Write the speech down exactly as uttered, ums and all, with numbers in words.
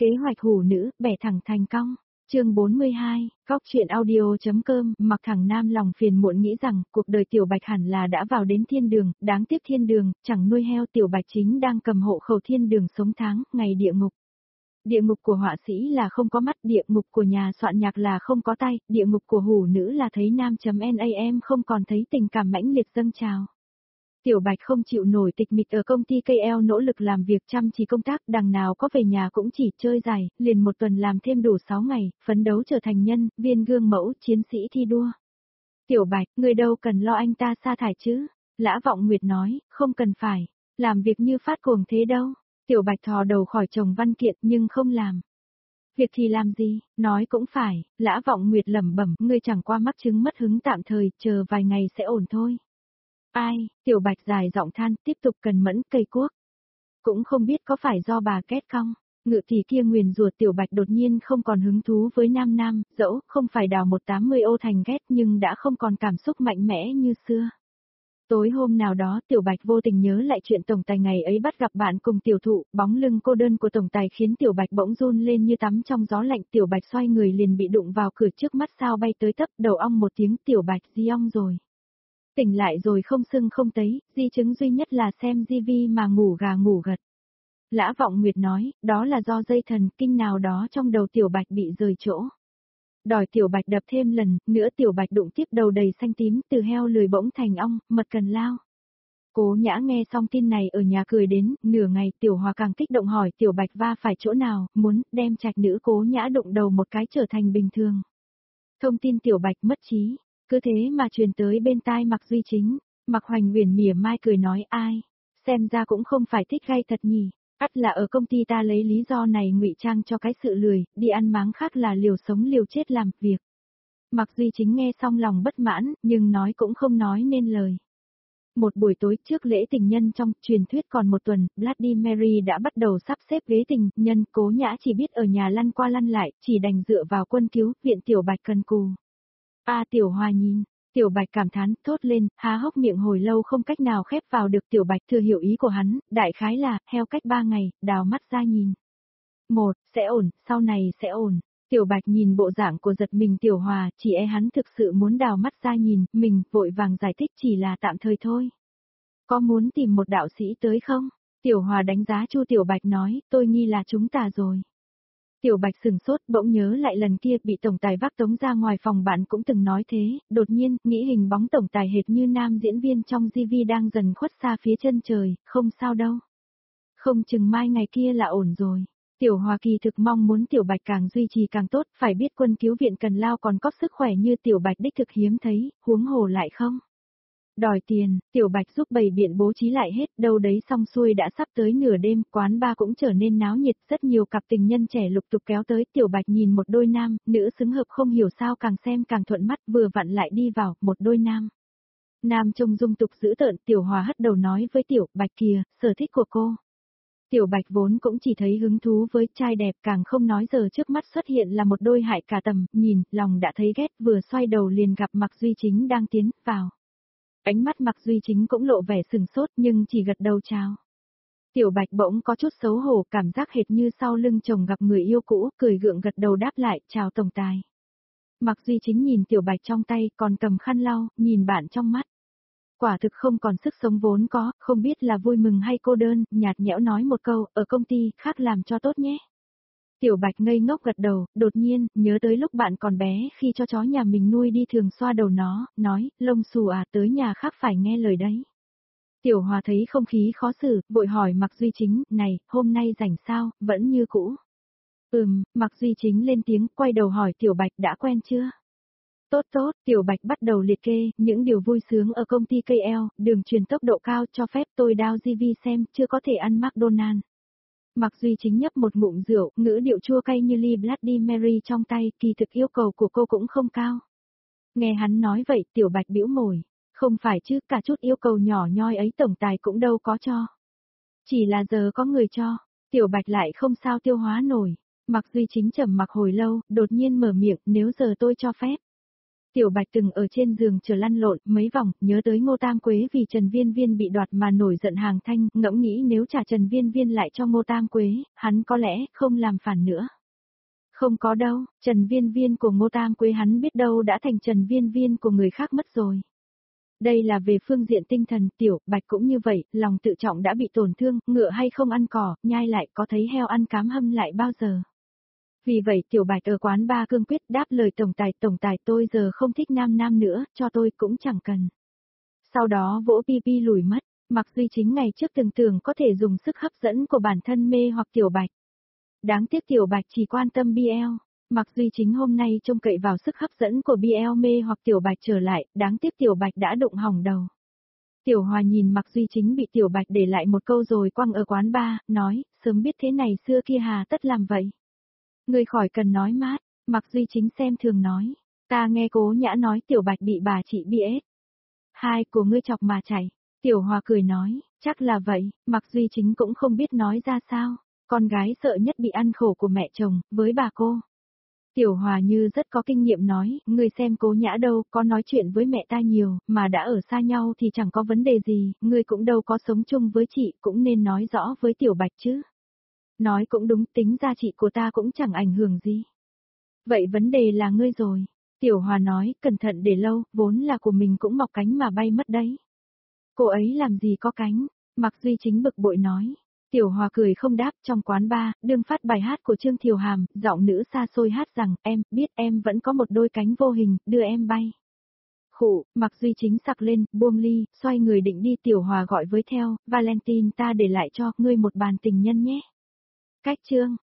Kế hoạch hủ nữ, bẻ thẳng thành cong. Chương bốn mươi hai, Cóc truyện audio.com, Mặc Thẳng Nam lòng phiền muộn nghĩ rằng cuộc đời Tiểu Bạch hẳn là đã vào đến thiên đường, đáng tiếc thiên đường, chẳng nuôi heo. Tiểu Bạch chính đang cầm hộ khẩu thiên đường sống tháng, ngày địa ngục. Địa ngục của họa sĩ là không có mắt, địa ngục của nhà soạn nhạc là không có tay, địa ngục của hủ nữ là thấy nam.nam không còn thấy tình cảm mãnh liệt dâng trào. Tiểu Bạch không chịu nổi tịch mịch ở công ty cây eo, nỗ lực làm việc chăm chỉ công tác, đằng nào có về nhà cũng chỉ chơi dài, liền một tuần làm thêm đủ sáu ngày, phấn đấu trở thành nhân, viên gương mẫu, chiến sĩ thi đua. Tiểu Bạch, người đâu cần lo anh ta sa thải chứ? Lã Vọng Nguyệt nói, không cần phải, làm việc như phát cuồng thế đâu. Tiểu Bạch thò đầu khỏi chồng văn kiện nhưng không làm. Việc thì làm gì, nói cũng phải, Lã Vọng Nguyệt lẩm bẩm, ngươi chẳng qua mắc chứng mất hứng tạm thời, chờ vài ngày sẽ ổn thôi. Ai, Tiểu Bạch dài giọng than, tiếp tục cần mẫn cây cuốc. Cũng không biết có phải do bà két không, ngự tỷ kia nguyền rủa. Tiểu Bạch đột nhiên không còn hứng thú với nam nam, dẫu không phải đào một tám mươi ô thành ghét nhưng đã không còn cảm xúc mạnh mẽ như xưa. Tối hôm nào đó Tiểu Bạch vô tình nhớ lại chuyện tổng tài ngày ấy bắt gặp bạn cùng tiểu thụ, bóng lưng cô đơn của tổng tài khiến Tiểu Bạch bỗng run lên như tắm trong gió lạnh. Tiểu Bạch xoay người liền bị đụng vào cửa, trước mắt sao bay tới tấp, đầu ong một tiếng. Tiểu Bạch di ong rồi. Tỉnh lại rồi không sưng không tấy, di chứng duy nhất là xem ti vi mà ngủ gà ngủ gật. Lã Vọng Nguyệt nói, đó là do dây thần kinh nào đó trong đầu Tiểu Bạch bị rời chỗ. Đòi Tiểu Bạch đập thêm lần nữa. Tiểu Bạch đụng tiếp đầu đầy xanh tím, từ heo lười bỗng thành ong, mật cần lao. Cố Nhã nghe xong tin này ở nhà cười đến, nửa ngày. Tiểu Hòa càng kích động hỏi Tiểu Bạch va phải chỗ nào, muốn đem trạch nữ Cố Nhã đụng đầu một cái trở thành bình thường. Thông tin Tiểu Bạch mất trí, cứ thế mà truyền tới bên tai Mạc Duy Chính. Mạc Hoành Uyển mỉa mai cười nói, ai, xem ra cũng không phải thích gay thật nhỉ. Ắt là ở công ty ta lấy lý do này ngụy trang cho cái sự lười, đi ăn máng khác là liều sống liều chết làm việc. Mạc Duy Chính nghe xong lòng bất mãn, nhưng nói cũng không nói nên lời. Một buổi tối trước lễ tình nhân, trong truyền thuyết còn một tuần, Bloody Mary đã bắt đầu sắp xếp ghế tình nhân. Cố Nhã chỉ biết ở nhà lăn qua lăn lại, chỉ đành dựa vào quân cứu viện. Tiểu Bạch cần cù. A à, Tiểu Hòa nhìn, Tiểu Bạch cảm thán, thốt lên, há hốc miệng hồi lâu không cách nào khép vào được. Tiểu Bạch thừa hiểu ý của hắn, đại khái là, heo cách ba ngày, đào mắt ra nhìn. Một, sẽ ổn, sau này sẽ ổn. Tiểu Bạch nhìn bộ dạng của giật mình Tiểu Hòa, chỉ e hắn thực sự muốn đào mắt ra nhìn, mình vội vàng giải thích chỉ là tạm thời thôi. Có muốn tìm một đạo sĩ tới không? Tiểu Hòa đánh giá Chu Tiểu Bạch nói, tôi nghi là chúng ta rồi. Tiểu Bạch sừng sốt, bỗng nhớ lại lần kia bị tổng tài vác tống ra ngoài phòng, bạn cũng từng nói thế, đột nhiên, nghĩ hình bóng tổng tài hệt như nam diễn viên trong ti vi đang dần khuất xa phía chân trời, không sao đâu. Không chừng mai ngày kia là ổn rồi. Tiểu Hòa kỳ thực mong muốn Tiểu Bạch càng duy trì càng tốt, phải biết quân cứu viện cần lao còn có sức khỏe như Tiểu Bạch đích thực hiếm thấy, huống hồ lại không. Đòi tiền, Tiểu Bạch giúp bày biện bố trí lại hết, đâu đấy xong xuôi đã sắp tới nửa đêm, quán bar cũng trở nên náo nhiệt, rất nhiều cặp tình nhân trẻ lục tục kéo tới. Tiểu Bạch nhìn một đôi nam, nữ xứng hợp không hiểu sao càng xem càng thuận mắt, vừa vặn lại đi vào, một đôi nam. Nam trông dung tục dữ tợn, Tiểu Hòa hất đầu nói với Tiểu Bạch kìa, sở thích của cô. Tiểu Bạch vốn cũng chỉ thấy hứng thú với trai đẹp, càng không nói giờ trước mắt xuất hiện là một đôi hại cả tầm, nhìn, lòng đã thấy ghét, vừa xoay đầu liền gặp Mạc Duy Chính đang tiến vào. Ánh mắt Mạc Duy Chính cũng lộ vẻ sừng sốt nhưng chỉ gật đầu chào. Tiểu Bạch bỗng có chút xấu hổ, cảm giác hệt như sau lưng chồng gặp người yêu cũ, cười gượng gật đầu đáp lại, chào tổng tài. Mạc Duy Chính nhìn Tiểu Bạch trong tay, còn cầm khăn lau, nhìn bạn trong mắt. Quả thực không còn sức sống vốn có, không biết là vui mừng hay cô đơn, nhạt nhẽo nói một câu, ở công ty, khác làm cho tốt nhé. Tiểu Bạch ngây ngốc gật đầu, đột nhiên, nhớ tới lúc bạn còn bé khi cho chó nhà mình nuôi đi thường xoa đầu nó, nói, lông xù à, tới nhà khác phải nghe lời đấy. Tiểu Hòa thấy không khí khó xử, vội hỏi Mạc Duy Chính, này, hôm nay rảnh sao, vẫn như cũ. Ừm, Mạc Duy Chính lên tiếng, quay đầu hỏi Tiểu Bạch đã quen chưa? Tốt tốt, Tiểu Bạch bắt đầu liệt kê, những điều vui sướng ở công ty cây eo, đường truyền tốc độ cao cho phép tôi đao ti vi xem, chưa có thể ăn McDonald's. Mạc Duy Chính nhấp một ngụm rượu, ngữ điệu chua cay như ly Bloody Mary trong tay, kỳ thực yêu cầu của cô cũng không cao. Nghe hắn nói vậy, Tiểu Bạch bĩu môi, không phải chứ, cả chút yêu cầu nhỏ nhoi ấy tổng tài cũng đâu có cho. Chỉ là giờ có người cho, Tiểu Bạch lại không sao tiêu hóa nổi. Mạc Duy Chính trầm mặc hồi lâu, đột nhiên mở miệng, nếu giờ tôi cho phép. Tiểu Bạch từng ở trên giường chờ lăn lộn mấy vòng, nhớ tới Ngô Tam Quế vì Trần Viên Viên bị đoạt mà nổi giận hàng thanh, ngẫm nghĩ nếu trả Trần Viên Viên lại cho Ngô Tam Quế, hắn có lẽ không làm phản nữa. Không có đâu, Trần Viên Viên của Ngô Tam Quế hắn biết đâu đã thành Trần Viên Viên của người khác mất rồi. Đây là về phương diện tinh thần, Tiểu Bạch cũng như vậy, lòng tự trọng đã bị tổn thương, ngựa hay không ăn cỏ, nhai lại có thấy heo ăn cám hâm lại bao giờ. Vì vậy Tiểu Bạch ở quán ba cương quyết đáp lời tổng tài, tổng tài tôi giờ không thích nam nam nữa, cho tôi cũng chẳng cần. Sau đó vỗ pi pi lùi mất, Mạc Duy Chính ngày trước từng tưởng có thể dùng sức hấp dẫn của bản thân mê hoặc Tiểu Bạch. Đáng tiếc Tiểu Bạch chỉ quan tâm bê lờ, Mạc Duy Chính hôm nay trông cậy vào sức hấp dẫn của bê lờ mê hoặc Tiểu Bạch trở lại, đáng tiếc Tiểu Bạch đã đụng hỏng đầu. Tiểu Hòa nhìn Mạc Duy Chính bị Tiểu Bạch để lại một câu rồi quăng ở quán ba, nói, sớm biết thế này xưa kia hà tất làm vậy. Người khỏi cần nói mát, Mạc Duy Chính xem thường nói, ta nghe Cố Nhã nói Tiểu Bạch bị bà chị bê ét. Hai của ngươi chọc mà chảy, Tiểu Hòa cười nói, chắc là vậy, Mạc Duy Chính cũng không biết nói ra sao, con gái sợ nhất bị ăn khổ của mẹ chồng, với bà cô. Tiểu Hòa như rất có kinh nghiệm nói, ngươi xem Cố Nhã đâu, có nói chuyện với mẹ ta nhiều, mà đã ở xa nhau thì chẳng có vấn đề gì, ngươi cũng đâu có sống chung với chị, cũng nên nói rõ với Tiểu Bạch chứ. Nói cũng đúng, tính ra chị của ta cũng chẳng ảnh hưởng gì. Vậy vấn đề là ngươi rồi. Tiểu Hòa nói, cẩn thận để lâu, vốn là của mình cũng mọc cánh mà bay mất đấy. Cô ấy làm gì có cánh, Mạc Duy Chính bực bội nói. Tiểu Hòa cười không đáp, trong quán bar, đương phát bài hát của Trương Thiều Hàm, giọng nữ xa xôi hát rằng, em, biết em vẫn có một đôi cánh vô hình, đưa em bay. Khụ, Mạc Duy Chính sặc lên, buông ly, xoay người định đi. Tiểu Hòa gọi với theo, Valentine ta để lại cho, ngươi một bàn tình nhân nhé. Cách chương.